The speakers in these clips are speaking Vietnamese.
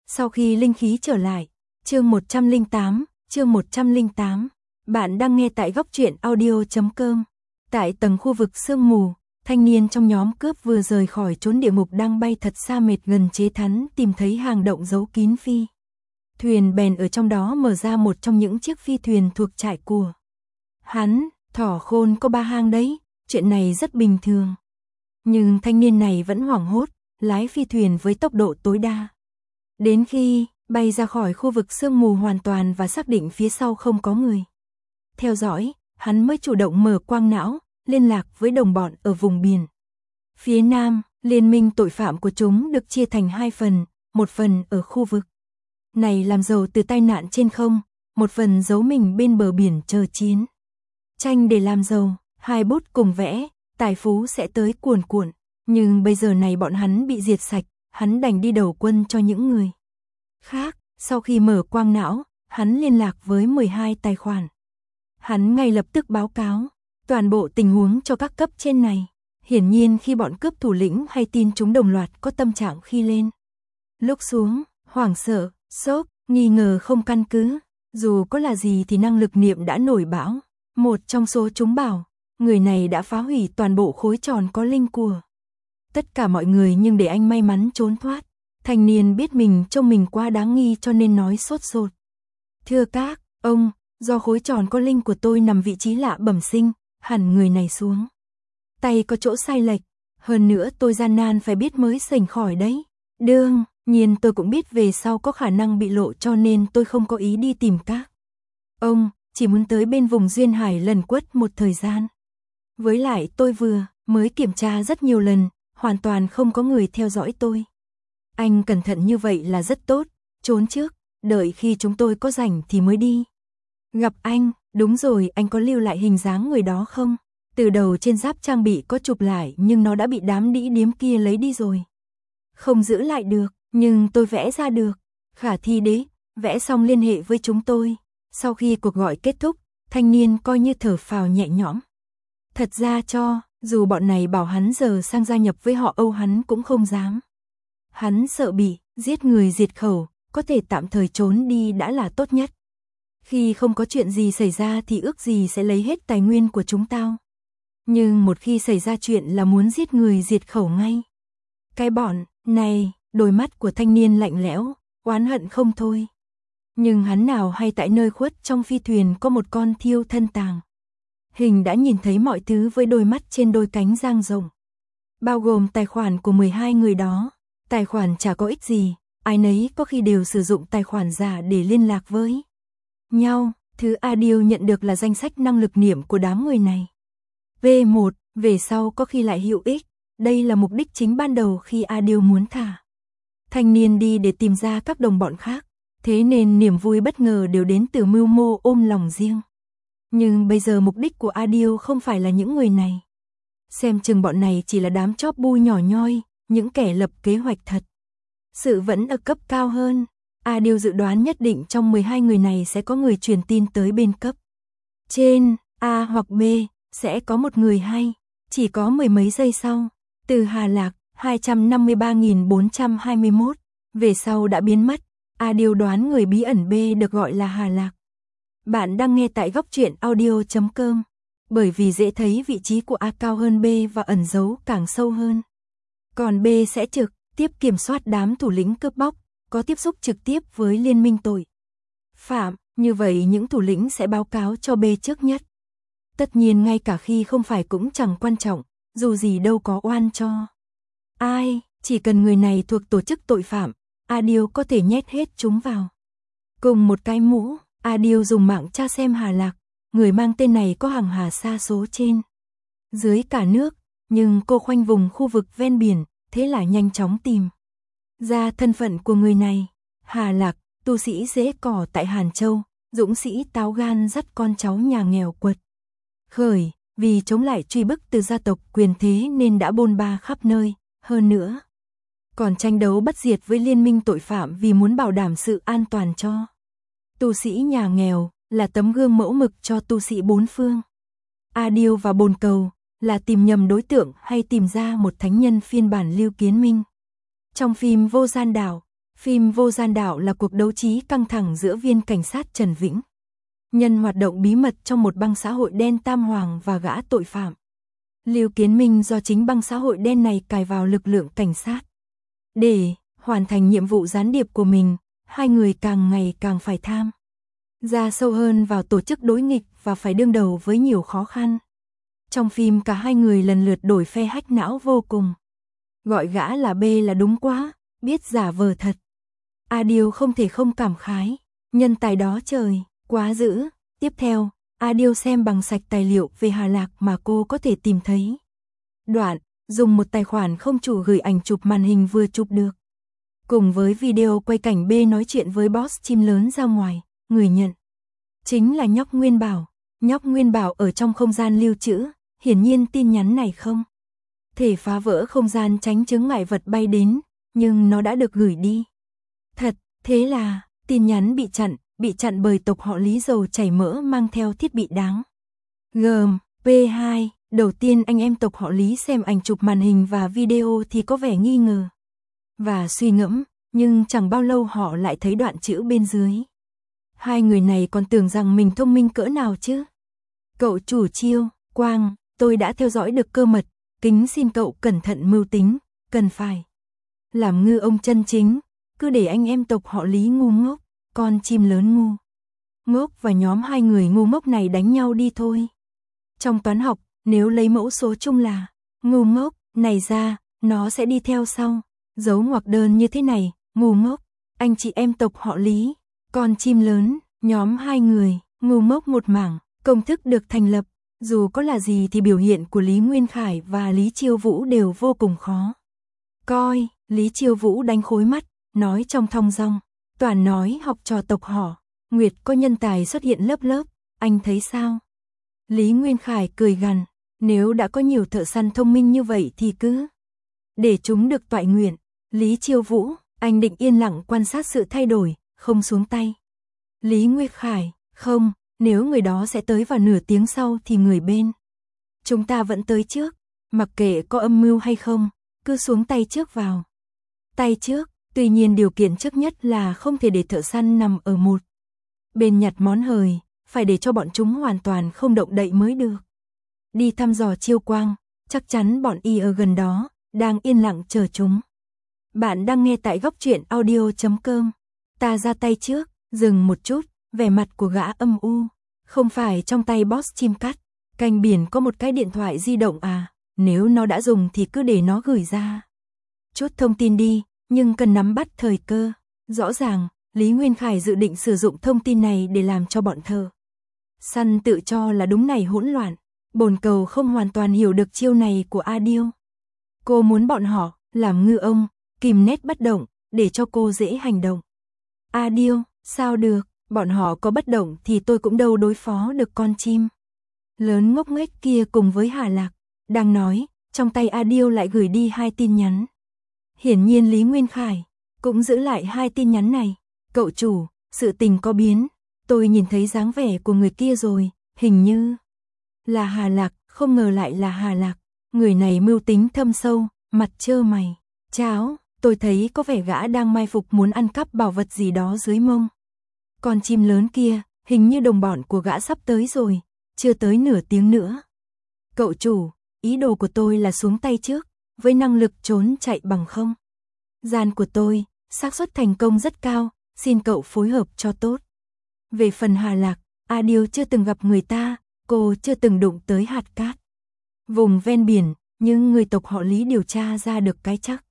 Sau khi linh khí trở lại, chương 108, bạn đang nghe tại góc truyện audio.com. Tại tầng khu vực sương mù, thanh niên trong nhóm cướp vừa rời khỏi chốn địa ngục đang bay thật xa mệt gần chế thắn tìm thấy hang động giấu kín phi thuyền, bèn ở trong đó mở ra một trong những chiếc phi thuyền thuộc trại của hắn. Thỏ khôn có 3 hang đấy, chuyện này rất bình thường. Nhưng thanh niên này vẫn hoảng hốt, lái phi thuyền với tốc độ tối đa. Đến khi bay ra khỏi khu vực sương mù hoàn toàn và xác định phía sau không có người theo dõi, hắn mới chủ động mở quang não, liên lạc với đồng bọn ở vùng biển phía Nam. Liên minh tội phạm của chúng được chia thành 2 phần, một phần ở khu vực này làm giàu từ tai nạn trên không, một phần giấu mình bên bờ biển chờ chiến tranh để làm giàu. Hai bút cùng vẽ, tài phú sẽ tới cuồn cuộn. Nhưng bây giờ này bọn hắn bị diệt sạch, hắn đành đi đầu quân cho những người khác. Sau khi mở quang não, hắn liên lạc với 12 tài khoản. Hắn ngay lập tức báo cáo toàn bộ tình huống cho các cấp trên này. Hiển nhiên khi bọn cướp thủ lĩnh hay tin chúng đồng loạt có tâm trạng khi lên lúc xuống, hoảng sợ, sốc, nghi ngờ không căn cứ. Dù có là gì thì năng lực niệm đã nổi bão. Một trong số chúng bảo, người này đã phá hủy toàn bộ khối tròn có linh của tất cả mọi người, nhưng để anh may mắn trốn thoát. Thanh niên biết mình trông mình quá đáng nghi cho nên nói sốt sột. Thưa các ông, do khối tròn có linh của tôi nằm vị trí lạ bẩm sinh, hẳn người này xuống tay có chỗ sai lệch. Hơn nữa tôi gian nan phải biết mới sành khỏi đấy. Đương nhiên tôi cũng biết về sau có khả năng bị lộ cho nên tôi không có ý đi tìm các ông, chỉ muốn tới bên vùng duyên hải lần quất một thời gian. Với lại tôi vừa mới kiểm tra rất nhiều lần, hoàn toàn không có người theo dõi tôi. Anh cẩn thận như vậy là rất tốt, trốn trước, đợi khi chúng tôi có rảnh thì mới đi gặp anh. Đúng rồi, anh có lưu lại hình dáng người đó không? Từ đầu trên giáp trang bị có chụp lại nhưng nó đã bị đám đĩ điếm kia lấy đi rồi. Không giữ lại được, nhưng tôi vẽ ra được. Khả thi đấy, vẽ xong liên hệ với chúng tôi. Sau khi cuộc gọi kết thúc, thanh niên coi như thở phào nhẹ nhõm. Thật ra dù bọn này bảo hắn giờ sang gia nhập với họ Âu hắn cũng không dám. Hắn sợ bị giết người diệt khẩu, có thể tạm thời trốn đi đã là tốt nhất. Khi không có chuyện gì xảy ra thì ước gì sẽ lấy hết tài nguyên của chúng tao. Nhưng một khi xảy ra chuyện là muốn giết người diệt khẩu ngay. Cái bọn này, đôi mắt của thanh niên lạnh lẽo, oán hận không thôi. Nhưng hắn nào hay tại nơi khuất trong phi thuyền có một con thiêu thân tàng hình đã nhìn thấy mọi thứ với đôi mắt trên đôi cánh dang rộng. Bao gồm tài khoản của 12 người đó. Tài khoản chả có ích gì, ai nấy có khi đều sử dụng tài khoản giả để liên lạc với nhau. Thứ Adil nhận được là danh sách năng lực niệm của đám người này. V1, về sau có khi lại hữu ích. Đây là mục đích chính ban đầu khi Adil muốn thả thanh niên đi để tìm ra các đồng bọn khác. Thế nên niềm vui bất ngờ đều đến từ mưu mô ôm lòng riêng. Nhưng bây giờ mục đích của Adil không phải là những người này. Xem chừng bọn này chỉ là đám chóp bu nhỏ nhoi, những kẻ lập kế hoạch thật. Sự vẫn ở cấp cao hơn. Adil dự đoán nhất định trong 12 người này sẽ có người truyền tin tới bên cấp trên, A hoặc B, sẽ có một người hay. Chỉ có mười mấy giây sau, từ Hà Lạc 253.421 về sau đã biến mất. Adil đoán người bí ẩn B được gọi là Hà Lạc. Bạn đang nghe tại góc truyện audio.com. Bởi vì dễ thấy vị trí của A cao hơn B và ẩn giấu càng sâu hơn. Còn B sẽ trực tiếp kiểm soát đám thủ lĩnh cướp bóc, có tiếp xúc trực tiếp với liên minh tội phạm. Như vậy những thủ lĩnh sẽ báo cáo cho B trước nhất. Tất nhiên ngay cả khi không phải cũng chẳng quan trọng, dù gì đâu có oan cho ai, chỉ cần người này thuộc tổ chức tội phạm, Adil có thể nhét hết chúng vào cùng một cái mũ. Adil dùng mạng tra xem Hà Lạc, người mang tên này có hàng hà sa số trên dưới cả nước, nhưng cô khoanh vùng khu vực ven biển, thế là nhanh chóng tìm ra thân phận của người này. Hà Lạc, tu sĩ rễ cỏ tại Hàn Châu, dũng sĩ táo gan dắt con cháu nhà nghèo quật khởi, vì chống lại truy bức từ gia tộc quyền thế nên đã bôn ba khắp nơi. Hơn nữa, còn tranh đấu bất diệt với liên minh tội phạm vì muốn bảo đảm sự an toàn cho tu sĩ nhà nghèo, là tấm gương mẫu mực cho tu sĩ bốn phương. Adil và bồn cầu là tìm nhầm đối tượng hay tìm ra một thánh nhân phiên bản Lưu Kiến Minh. Trong phim Vô Gian Đạo, Phim Vô Gian Đạo là cuộc đấu trí căng thẳng giữa viên cảnh sát Trần Vĩnh, nhân hoạt động bí mật trong một băng xã hội đen tam hoàng và gã tội phạm Lưu Kiến Minh do chính băng xã hội đen này cài vào lực lượng cảnh sát. Để hoàn thành nhiệm vụ gián điệp của mình, hai người càng ngày càng phải tham gia sâu hơn vào tổ chức đối nghịch và phải đương đầu với nhiều khó khăn. Trong phim cả hai người lần lượt đổi phe hack não vô cùng. Gọi gã là B là đúng quá, biết giả vờ thật. Adil không thể không cảm khái, nhân tài đó trời, quá dữ. Tiếp theo, Adil xem bằng sạch tài liệu về Hà Lạc mà cô có thể tìm thấy. Đoạn, dùng một tài khoản không chủ gửi ảnh chụp màn hình vừa chụp được. Cùng với video quay cảnh B nói chuyện với boss chim lớn ra ngoài, người nhận chính là nhóc Nguyên Bảo. Nhóc Nguyên Bảo ở trong không gian lưu trữ, hiển nhiên tin nhắn này không thể phá vỡ không gian tránh chướng ngại vật bay đến, nhưng nó đã được gửi đi. Thật, thế là, tin nhắn bị chặn bởi tộc họ Lý dầu chảy mỡ mang theo thiết bị đáng gờm. P2, đầu tiên anh em tộc họ Lý xem ảnh chụp màn hình và video thì có vẻ nghi ngờ và suy ngẫm, nhưng chẳng bao lâu họ lại thấy đoạn chữ bên dưới. Hai người này còn tưởng rằng mình thông minh cỡ nào chứ. Cậu chủ Chiêu, Quang, tôi đã theo dõi được cơ mật, kính xin cậu cẩn thận mưu tính, cần phải làm ngư ông chân chính, cứ để anh em tộc họ Lý ngu ngốc, con chim lớn ngu ngốc và nhóm hai người ngu ngốc này đánh nhau đi thôi. Trong toán học, nếu lấy mẫu số chung là ngu ngốc này ra, nó sẽ đi theo sau, dấu ngoặc đơn như thế này, ngu ngốc, anh chị em tộc họ Lý, con chim lớn, nhóm hai người, ngu ngốc một mảng. Công thức được thành lập, dù có là gì thì biểu hiện của Lý Nguyên Khải và Lý Chiêu Vũ đều vô cùng khó coi. Lý Chiêu Vũ đánh khối mắt, nói trong thong dong, toàn nói học trò tộc họ Nguyệt có nhân tài xuất hiện lớp lớp, anh thấy sao? Lý Nguyên Khải cười gằn, nếu đã có nhiều thợ săn thông minh như vậy thì cứ để chúng được toại nguyện. Lý Chiêu Vũ, anh định yên lặng quan sát sự thay đổi, không xuống tay. Lý Nguyên Khải, không, nếu người đó sẽ tới vào nửa tiếng sau thì người bên chúng ta vẫn tới trước, mặc kệ có âm mưu hay không, cứ xuống tay trước vào. Tay trước, tuy nhiên điều kiện trước nhất là không thể để thợ săn nằm ở một bên nhặt món hời, phải để cho bọn chúng hoàn toàn không động đậy mới được. Đi thăm dò Chiêu Quang, chắc chắn bọn y ở gần đó, đang yên lặng chờ chúng. Bạn đang nghe tại góc truyện audio.com. Ta ra tay trước, dừng một chút, vẻ mặt của gã âm u. Không phải trong tay boss chim cắt, canh biển có một cái điện thoại di động à, nếu nó đã dùng thì cứ để nó gửi ra chút thông tin đi, nhưng cần nắm bắt thời cơ. Rõ ràng, Lý Nguyên Khải dự định sử dụng thông tin này để làm cho bọn thợ săn tự cho là đúng này hỗn loạn. Bồn Cầu không hoàn toàn hiểu được chiêu này của Adil. Cô muốn bọn họ làm ngư ông, kìm nét bất động, để cho cô dễ hành động. Adil, sao được, bọn họ có bất động thì tôi cũng đâu đối phó được con chim lớn ngốc nghếch kia cùng với Hà Lạc. Đang nói, trong tay Adil lại gửi đi 2 tin nhắn. Hiển nhiên Lý Nguyên Khải cũng giữ lại 2 tin nhắn này. Cậu chủ, sự tình có biến, tôi nhìn thấy dáng vẻ của người kia rồi, hình như là Hà Lạc, không ngờ lại là Hà Lạc. Người này mưu tính thâm sâu, mặt trơ mày cháo, tôi thấy có vẻ gã đang mai phục muốn ăn cắp bảo vật gì đó dưới mông con chim lớn kia, hình như đồng bọn của gã sắp tới rồi, chưa tới nửa tiếng nữa. Cậu chủ, ý đồ của tôi là xuống tay trước, với năng lực trốn chạy bằng không gian của tôi, xác suất thành công rất cao, xin cậu phối hợp cho tốt. Về phần Hà Lạc, Adil chưa từng gặp người ta, cô chưa từng đụng tới hạt cát vùng ven biển, nhưng người tộc họ Lý điều tra ra được cái chắc.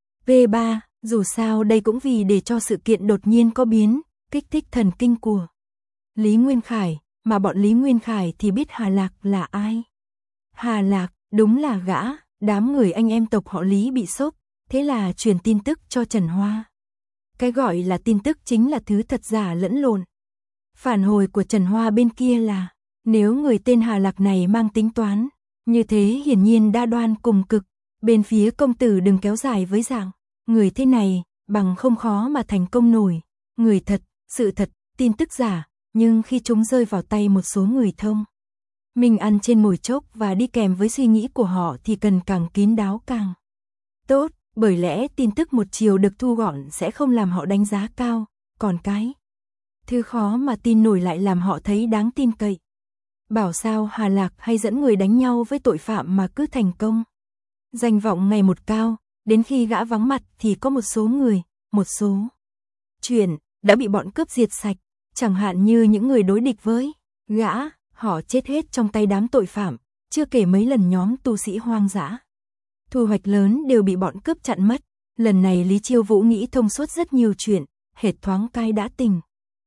V3, dù sao đây cũng vì để cho sự kiện đột nhiên có biến, kích thích thần kinh của Lý Nguyên Khải, mà bọn Lý Nguyên Khải thì biết Hà Lạc là ai. Hà Lạc, đúng là gã, đám người anh em tộc họ Lý bị sốc, thế là truyền tin tức cho Trần Hoa. Cái gọi là tin tức chính là thứ thật giả lẫn lộn. Phản hồi của Trần Hoa bên kia là, nếu người tên Hà Lạc này mang tính toán, như thế hiển nhiên đa đoan cùng cực, bên phía công tử đừng kéo dài với dạng người thế này, bằng không khó mà thành công nổi. Người thật, sự thật, tin tức giả, nhưng khi chúng rơi vào tay một số người thông mình ăn trên mồi chốc và đi kèm với suy nghĩ của họ thì cần càng kín đáo càng tốt. bởi lẽ tin tức một chiều được thu gọn sẽ không làm họ đánh giá cao, còn cái thứ khó mà tin nổi lại làm họ thấy đáng tin cậy. Bảo sao Hà Lạc hay dẫn người đánh nhau với tội phạm mà cứ thành công. Danh vọng ngày một cao, đến khi gã vắng mặt thì có một số người, một số chuyện đã bị bọn cướp diệt sạch, chẳng hạn như những người đối địch với gã, họ chết hết trong tay đám tội phạm, chưa kể mấy lần nhóm tu sĩ hoang dã thu hoạch lớn đều bị bọn cướp chặn mất. Lần này Lý Chiêu Vũ nghĩ thông suốt rất nhiều chuyện, hệt thoáng cai đã tỉnh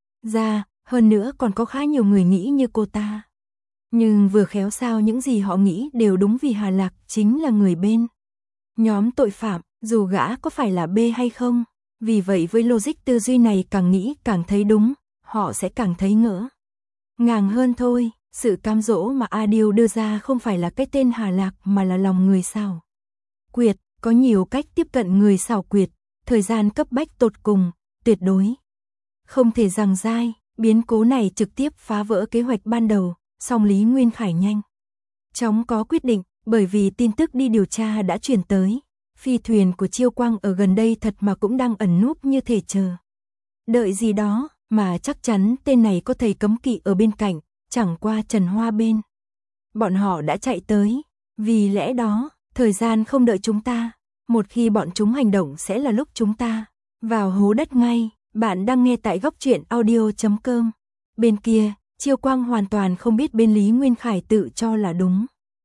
ra, hơn nữa còn có khá nhiều người nghĩ như cô ta. Nhưng vừa khéo sao những gì họ nghĩ đều đúng vì Hà Lạc chính là người bên nhóm tội phạm, dù gã có phải là B hay không. Vì vậy với logic tư duy này càng nghĩ càng thấy đúng, họ sẽ càng thấy ngỡ ngàng hơn thôi. Sự cám dỗ mà Adil đưa ra không phải là cái tên Hà Lạc mà là lòng người xảo quyệt, có nhiều cách tiếp cận người xảo quyệt, thời gian cấp bách tột cùng, tuyệt đối không thể giằng dai. Biến cố này trực tiếp phá vỡ kế hoạch ban đầu, song Lý Nguyên Khải nhanh chóng có quyết định, bởi vì tin tức đi điều tra đã truyền tới. Phi thuyền của Chiêu Quang ở gần đây thật mà cũng đang ẩn núp như thể chờ đợi gì đó, mà chắc chắn tên này có thầy cấm kỵ ở bên cạnh, chẳng qua Trần Hoa bên bọn họ đã chạy tới. Vì lẽ đó, thời gian không đợi chúng ta, một khi bọn chúng hành động sẽ là lúc chúng ta vào hố đất ngay. Bạn đang nghe tại góc truyện audio.com. Bên kia, Chiêu Quang hoàn toàn không biết bên Lý Nguyên Khải tự cho là đúng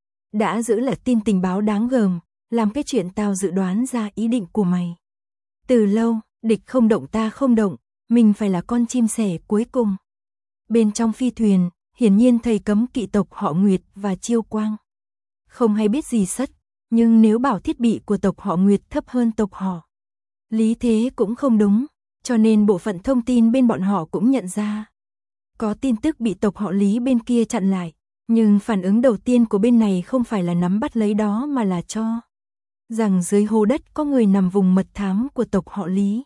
đã giữ là tin tình báo đáng gờm, làm cái chuyện tao dự đoán ra ý định của mày từ lâu, địch không động ta không động, mình phải là con chim sẻ cuối cùng. Bên trong phi thuyền, hiển nhiên thầy cấm kỵ tộc họ Nguyệt và Chiêu Quang không hay biết gì sất, nhưng nếu bảo thiết bị của tộc họ Nguyệt thấp hơn tộc họ Lý thế cũng không đúng, cho nên bộ phận thông tin bên bọn họ cũng nhận ra có tin tức bị tộc họ Lý bên kia chặn lại, nhưng phản ứng đầu tiên của bên này không phải là nắm bắt lấy đó mà là cho rằng dưới hố đất có người nằm vùng mật thám của tộc họ Lý.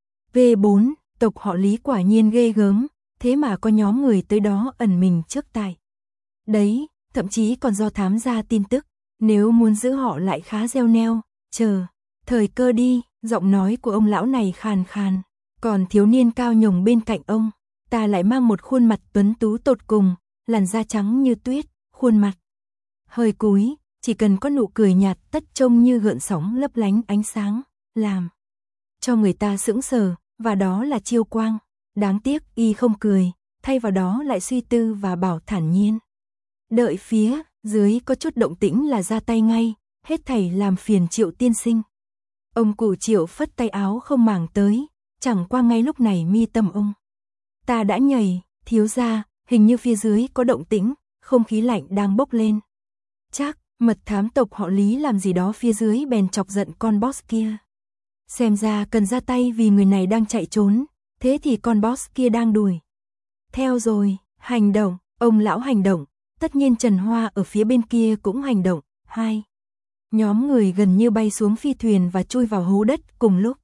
V4, tộc họ Lý quả nhiên ghê gớm, thế mà có nhóm người tới đó ẩn mình trước tại đấy, thậm chí còn do thám ra tin tức, nếu muốn giữ họ lại khá gieo neo, chờ thời cơ đi. Giọng nói của ông lão này khàn khàn, còn thiếu niên cao nhồng bên cạnh ông ta lại mang một khuôn mặt tuấn tú tột cùng, làn da trắng như tuyết, khuôn mặt hơi cúi, chỉ cần có nụ cười nhạt tất trông như gợn sóng lấp lánh ánh sáng, làm cho người ta sững sờ, và đó là Chiêu Quang. Đáng tiếc y không cười, thay vào đó lại suy tư và bảo thản nhiên. Đợi phía dưới có chút động tĩnh là ra tay ngay, hết thảy làm phiền Triệu tiên sinh. Ông cụ Triệu phất tay áo không màng tới, chẳng qua ngay lúc này mi tâm ông ta đã nhảy, thiếu gia, hình như phía dưới có động tĩnh, không khí lạnh đang bốc lên. Chắc, mật thám tộc họ Lý làm gì đó phía dưới bèn chọc giận con boss kia. Xem ra cần ra tay vì người này đang chạy trốn, thế thì con boss kia đang đuổi theo rồi, hành động, ông lão hành động, tất nhiên Trần Hoa ở phía bên kia cũng hành động, hai nhóm người gần như bay xuống phi thuyền và chui vào hố đất cùng lúc.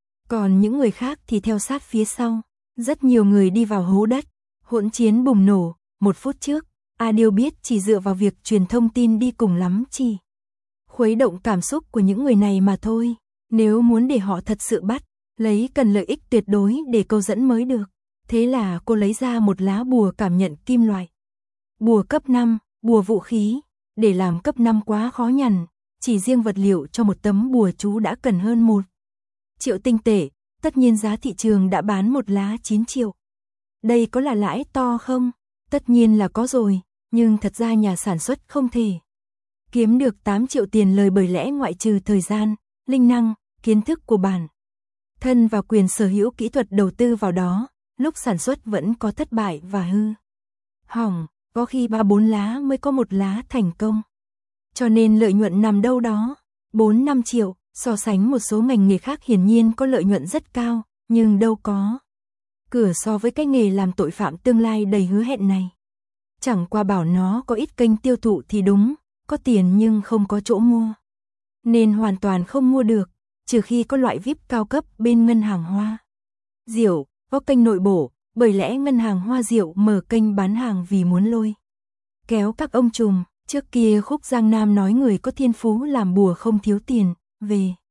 Còn những người khác thì theo sát phía sau. Rất nhiều người đi vào hố đất, hỗn chiến bùng nổ. 1 phút trước, Adil biết chỉ dựa vào việc truyền thông tin đi cùng lắm chỉ khuấy động cảm xúc của những người này mà thôi. Nếu muốn để họ thật sự bắt, lấy cần lợi ích tuyệt đối để câu dẫn mới được. Thế là cô lấy ra một lá bùa cảm nhận kim loại. Bùa cấp 5, bùa vũ khí. Để làm cấp 5 quá khó nhằn, chỉ riêng vật liệu cho một tấm bùa chú đã cần hơn 1 triệu tinh tệ. Tất nhiên giá thị trường đã bán một lá 9 triệu. Đây có là lãi to không? Tất nhiên là có rồi, nhưng thật ra nhà sản xuất không thể kiếm được 8 triệu tiền lời, bởi lẽ ngoại trừ thời gian, linh năng, kiến thức của bản thân và quyền sở hữu kỹ thuật đầu tư vào đó, lúc sản xuất vẫn có thất bại và hư hỏng, có khi 3-4 lá mới có 1 lá thành công. Cho nên lợi nhuận nằm đâu đó 4-5 triệu. So sánh một số ngành nghề khác hiển nhiên có lợi nhuận rất cao, nhưng đâu có cửa so với cái nghề làm tội phạm tương lai đầy hứa hẹn này. Chẳng qua bảo nó có ít kênh tiêu thụ thì đúng, có tiền nhưng không có chỗ mua, nên hoàn toàn không mua được, trừ khi có loại VIP cao cấp bên ngân hàng Hoa Diệu, có kênh nội bộ, bởi lẽ ngân hàng Hoa Diệu mở kênh bán hàng vì muốn lôi kéo các ông trùm. Trước kia Khúc Giang Nam nói người có thiên phú làm bùa không thiếu tiền, về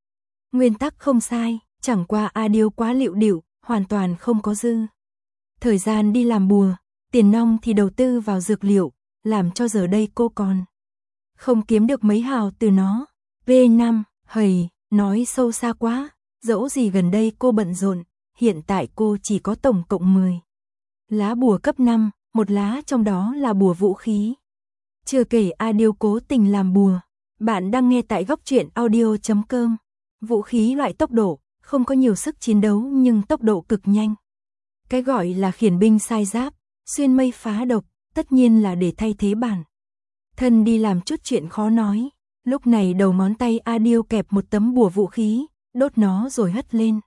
Nguyên tắc không sai, chẳng qua Adil quá lựu đựu, hoàn toàn không có dư thời gian đi làm bùa, tiền nong thì đầu tư vào dược liệu, làm cho giờ đây cô còn không kiếm được mấy hào từ nó. V5, hầy, nói sâu xa quá, dẫu gì gần đây cô bận rộn, hiện tại cô chỉ có tổng cộng 10 lá bùa cấp 5, một lá trong đó là bùa vũ khí. Chưa kể Adil cố tình làm bùa. Bạn đang nghe tại góc truyện audio.com. Vũ khí loại tốc độ, không có nhiều sức chiến đấu nhưng tốc độ cực nhanh. Cái gọi là khiển binh sai giáp, xuyên mây phá độc, tất nhiên là để thay thế bản thân đi làm chút chuyện khó nói. Lúc này đầu ngón tay Adil kẹp một tấm bùa vũ khí, đốt nó rồi hất lên.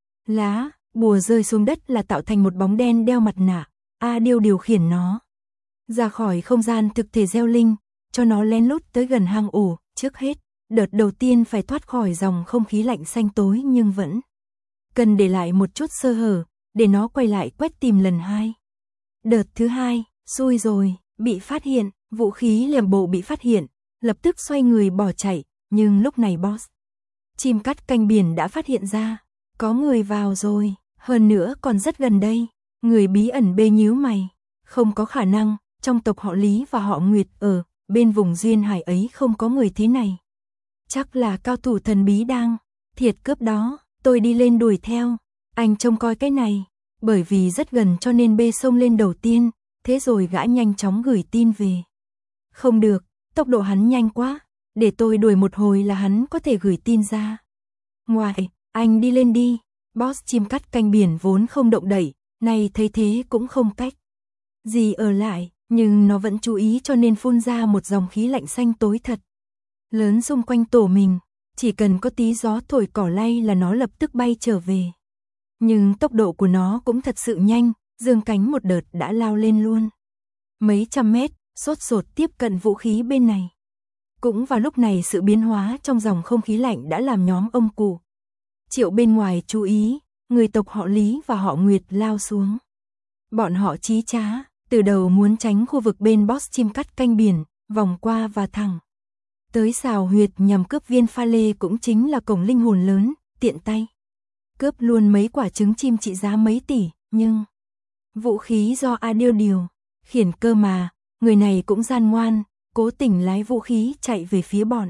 Lá, bùa rơi xuống đất là tạo thành một bóng đen đeo mặt nạ. Adil điều khiển nó ra khỏi không gian thực thể gieo linh, cho nó lén lút tới gần hang ổ. Trước hết, đợt đầu tiên phải thoát khỏi dòng không khí lạnh xanh tối nhưng vẫn cần để lại một chút sơ hở, để nó quay lại quét tìm lần 2. Đợt thứ 2, xui rồi, bị phát hiện, vũ khí liềm bộ bị phát hiện, lập tức xoay người bỏ chạy, nhưng lúc này boss chim cắt canh biển đã phát hiện ra, có người vào rồi, hơn nữa còn rất gần đây. Người bí ẩn bê nhíu mày, không có khả năng, trong tộc họ Lý và họ Nguyệt ở bên vùng duyên hải ấy không có người thế này. Chắc là cao thủ thần bí đang thiệt cướp đó, tôi đi lên đuổi theo, anh trông coi cái này, bởi vì rất gần cho nên bê xông lên đầu tiên, thế rồi gã nhanh chóng gửi tin về. Không được, tốc độ hắn nhanh quá, để tôi đuổi một hồi là hắn có thể gửi tin ra. Ngoài, anh đi lên đi, boss chim cắt canh biển vốn không động đậy, này thấy thế cũng không cách gì ở lại, nhưng nó vẫn chú ý cho nên phun ra một dòng khí lạnh xanh tối thật lớn xung quanh tổ mình, chỉ cần có tí gió thổi cỏ lay là nó lập tức bay trở về. Nhưng tốc độ của nó cũng thật sự nhanh, giương cánh một đợt đã lao lên luôn. Mấy trăm mét, sốt sột tiếp cận vũ khí bên này. Cũng vào lúc này sự biến hóa trong dòng không khí lạnh đã làm nhóm ông cụ Triệu bên ngoài chú ý, người tộc họ Lý và họ Nguyệt lao xuống. Bọn họ chí trá, từ đầu muốn tránh khu vực bên boss chim cắt canh biển, vòng qua và thẳng tới xào huyệt nhằm cướp viên pha lê cũng chính là cổng linh hồn lớn, tiện tay cướp luôn mấy quả trứng chim trị giá mấy tỷ, nhưng vũ khí do Adil điều khiển cơ mà, người này cũng gian ngoan, cố tình lái vũ khí chạy về phía bọn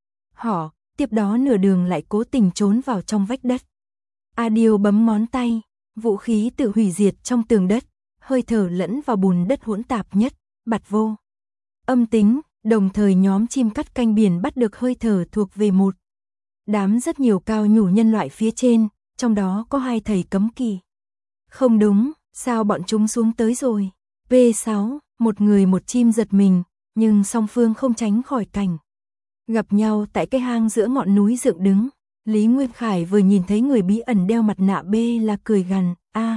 họ, tiếp đó nửa đường lại cố tình trốn vào trong vách đất. Adil bấm ngón tay, vũ khí tự hủy diệt trong tường đất, hơi thở lẫn vào bùn đất hỗn tạp nhất, bặt vô âm tính, đồng thời nhóm chim cắt canh biển bắt được hơi thở thuộc về một đám rất nhiều cao nhủ nhân loại phía trên, trong đó có 2 thầy cấm kỵ. Không đúng, sao bọn chúng xuống tới rồi? V6, một người một chim giật mình, nhưng song phương không tránh khỏi cảnh gặp nhau tại cái hang giữa ngọn núi dựng đứng. Lý Nguyên Khải vừa nhìn thấy người bí ẩn đeo mặt nạ B là cười gằn,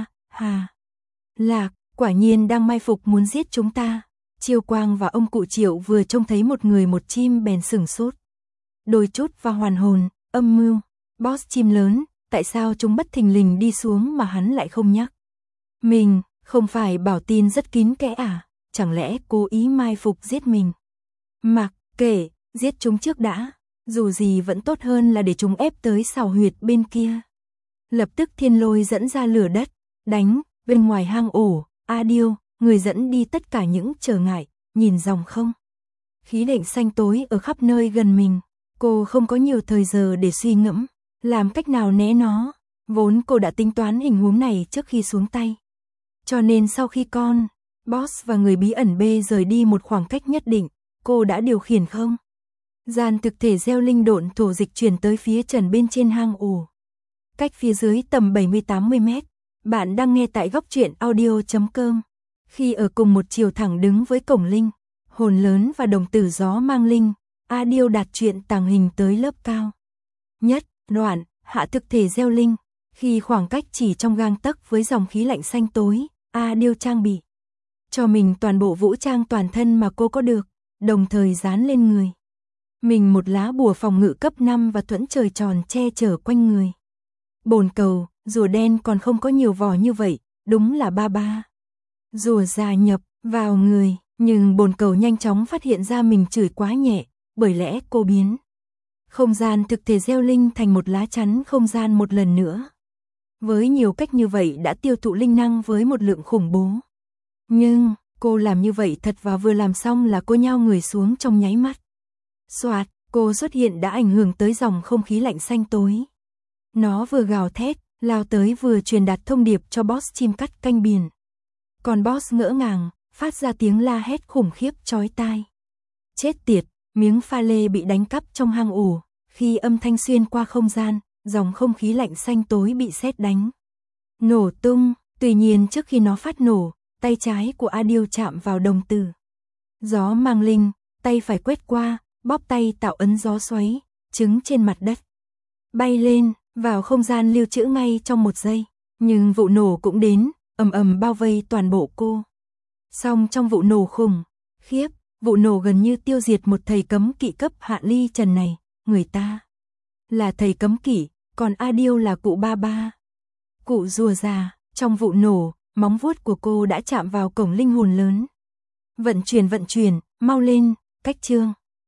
hà. Lạc, quả nhiên đang mai phục muốn giết chúng ta. Chiêu Quang và ông cụ Triệu vừa trông thấy một người một chim bèn sửng sốt. Đôi chút và hoàn hồn, âm mưu, boss chim lớn, tại sao chúng bất thình lình đi xuống mà hắn lại không nhắc? Mình, không phải bảo tin rất kín kẽ à? Chẳng lẽ cố ý mai phục giết mình? Mặc kệ, giết chúng trước đã, dù gì vẫn tốt hơn là để chúng ép tới xào huyệt bên kia. Lập tức thiên lôi dẫn ra lửa đất, đánh, bên ngoài hang ổ, Adil, người dẫn đi tất cả những trở ngại, nhìn dòng không khí lạnh xanh tối ở khắp nơi gần mình. Cô không có nhiều thời giờ để suy ngẫm, làm cách nào né nó, vốn cô đã tính toán hình huống này trước khi xuống tay. Cho nên sau khi boss và người bí ẩn B rời đi một khoảng cách nhất định, cô đã điều khiển không gian thực thể gieo linh độn thổ dịch chuyển tới phía trần bên trên hang ổ. Cách phía dưới tầm 70-80 mét, bạn đang nghe tại góc truyện audio.com. Khi ở cùng một chiều thẳng đứng với cổng linh, hồn lớn và đồng tử gió mang linh, Adil đặt chuyện tàng hình tới lớp cao nhất, đoạn, hạ thực thể gieo linh. Khi khoảng cách chỉ trong gang tấc với dòng khí lạnh xanh tối, Adil trang bị cho mình toàn bộ vũ trang toàn thân mà cô có được, đồng thời dán lên người mình một lá bùa phòng ngự cấp 5 và thuẫn trời tròn che chở quanh người. Bồn cầu, rùa đen còn không có nhiều vỏ như vậy, đúng là ba. Rùa già nhập vào người, nhưng bồn cầu nhanh chóng phát hiện ra mình chửi quá nhẹ, bởi lẽ cô biến Không gian thực thể gieo linh thành một lá chắn không gian một lần nữa. Với nhiều cách như vậy đã tiêu thụ linh năng với một lượng khủng bố. Nhưng, cô làm như vậy thật và vừa làm xong là cô nhao người xuống trong nháy mắt. Soạt, cô xuất hiện đã ảnh hưởng tới dòng không khí lạnh xanh tối. Nó vừa gào thét, lao tới vừa truyền đạt thông điệp cho boss chim cắt canh biển. Còn boss ngỡ ngàng, phát ra tiếng la hét khủng khiếp chói tai. Chết tiệt, miếng pha lê bị đánh cắp trong hang ổ, khi âm thanh xuyên qua không gian, dòng không khí lạnh xanh tối bị sét đánh. Nổ tung, tuy nhiên trước khi nó phát nổ, tay trái của Adil chạm vào đồng tử. Gió mang linh, tay phải quét qua, bóp tay tạo ấn gió xoáy, trứng trên mặt đất. Bay lên, vào không gian lưu trữ ngay trong một giây. Nhưng vụ nổ cũng đến, ầm ầm bao vây toàn bộ cô. Song trong vụ nổ khủng khiếp, vụ nổ gần như tiêu diệt một thầy cấm kỵ cấp hạ ly trần này, người ta là thầy cấm kỵ, còn Adil là cụ ba ba. Cụ rùa già, trong vụ nổ, móng vuốt của cô đã chạm vào cổng linh hồn lớn. Vận chuyển, mau lên, cách chương.